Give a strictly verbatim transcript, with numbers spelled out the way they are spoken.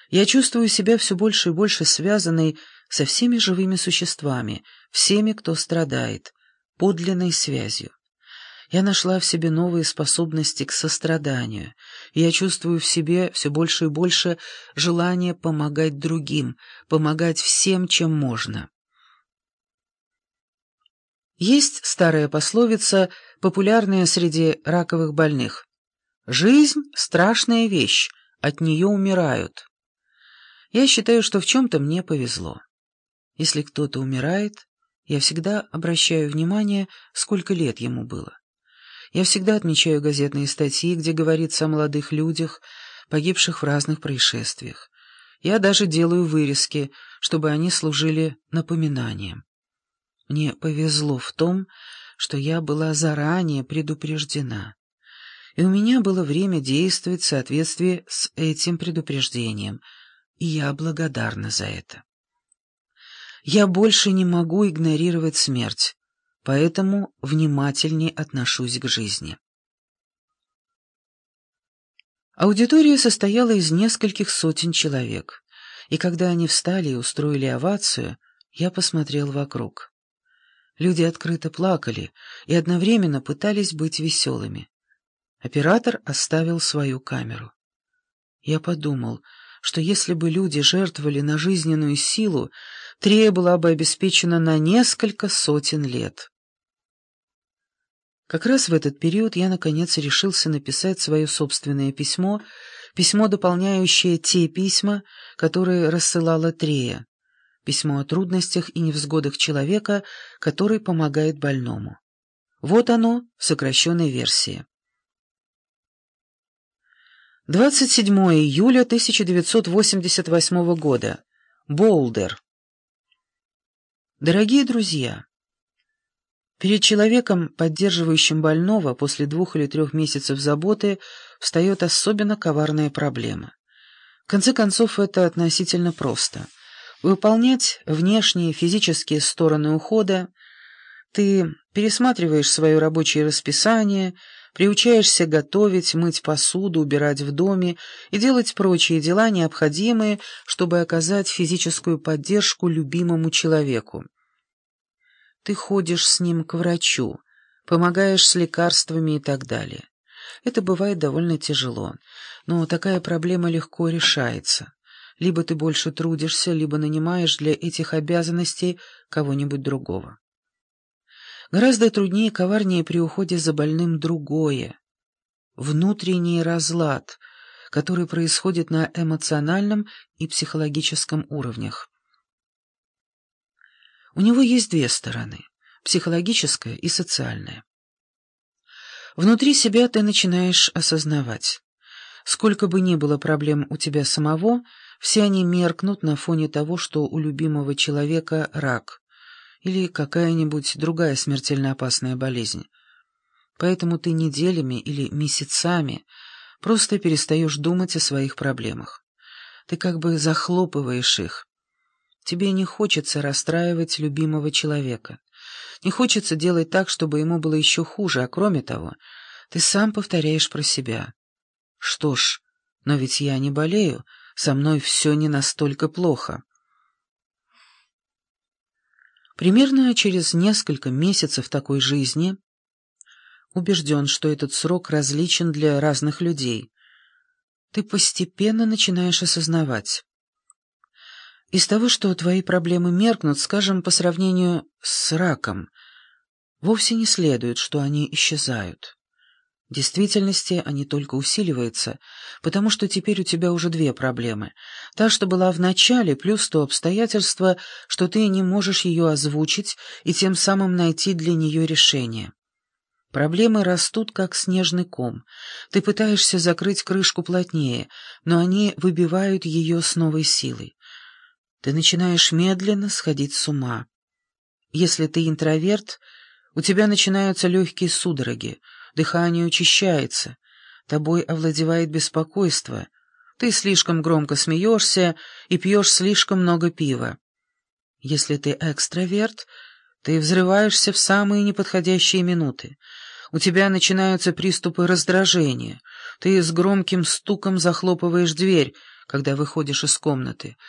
Я чувствую себя все больше и больше связанной со всеми живыми существами, всеми, кто страдает, подлинной связью. Я нашла в себе новые способности к состраданию, и я чувствую в себе все больше и больше желание помогать другим, помогать всем, чем можно. Есть старая пословица, популярная среди раковых больных. «Жизнь — страшная вещь, от нее умирают». Я считаю, что в чем-то мне повезло. Если кто-то умирает, я всегда обращаю внимание, сколько лет ему было. Я всегда отмечаю газетные статьи, где говорится о молодых людях, погибших в разных происшествиях. Я даже делаю вырезки, чтобы они служили напоминанием. Мне повезло в том, что я была заранее предупреждена, и у меня было время действовать в соответствии с этим предупреждением, и я благодарна за это. Я больше не могу игнорировать смерть, поэтому внимательнее отношусь к жизни. Аудитория состояла из нескольких сотен человек, и когда они встали и устроили овацию, я посмотрел вокруг. Люди открыто плакали и одновременно пытались быть веселыми. Оператор оставил свою камеру. Я подумал, что если бы люди жертвовали на жизненную силу, Трея была бы обеспечена на несколько сотен лет. Как раз в этот период я, наконец, решился написать свое собственное письмо, письмо, дополняющее те письма, которые рассылала Трея, письмо о трудностях и невзгодах человека, который помогает больному. Вот оно в сокращенной версии. двадцать седьмого июля тысяча девятьсот восемьдесят восьмого года. Боулдер. Дорогие друзья, перед человеком, поддерживающим больного, после двух или трех месяцев заботы, встает особенно коварная проблема. В конце концов, это относительно просто. Выполнять внешние физические стороны ухода, ты пересматриваешь свое рабочее расписание, приучаешься готовить, мыть посуду, убирать в доме и делать прочие дела, необходимые, чтобы оказать физическую поддержку любимому человеку. Ты ходишь с ним к врачу, помогаешь с лекарствами и так далее. Это бывает довольно тяжело, но такая проблема легко решается. Либо ты больше трудишься, либо нанимаешь для этих обязанностей кого-нибудь другого. Гораздо труднее и коварнее при уходе за больным другое. Внутренний разлад, который происходит на эмоциональном и психологическом уровнях. У него есть две стороны – психологическая и социальная. Внутри себя ты начинаешь осознавать. Сколько бы ни было проблем у тебя самого, все они меркнут на фоне того, что у любимого человека рак или какая-нибудь другая смертельно опасная болезнь. Поэтому ты неделями или месяцами просто перестаешь думать о своих проблемах. Ты как бы захлопываешь их. Тебе не хочется расстраивать любимого человека. Не хочется делать так, чтобы ему было еще хуже, а кроме того, ты сам повторяешь про себя. Что ж, но ведь я не болею, со мной все не настолько плохо. Примерно через несколько месяцев такой жизни, убежден, что этот срок различен для разных людей, ты постепенно начинаешь осознавать. Из того, что твои проблемы меркнут, скажем, по сравнению с раком, вовсе не следует, что они исчезают. В действительности они только усиливаются, потому что теперь у тебя уже две проблемы. Та, что была в начале, плюс то обстоятельство, что ты не можешь ее озвучить и тем самым найти для нее решение. Проблемы растут, как снежный ком. Ты пытаешься закрыть крышку плотнее, но они выбивают ее с новой силой. Ты начинаешь медленно сходить с ума. Если ты интроверт, у тебя начинаются легкие судороги, дыхание учащается, тобой овладевает беспокойство, ты слишком громко смеешься и пьешь слишком много пива. Если ты экстраверт, ты взрываешься в самые неподходящие минуты. У тебя начинаются приступы раздражения, ты с громким стуком захлопываешь дверь, когда выходишь из комнаты,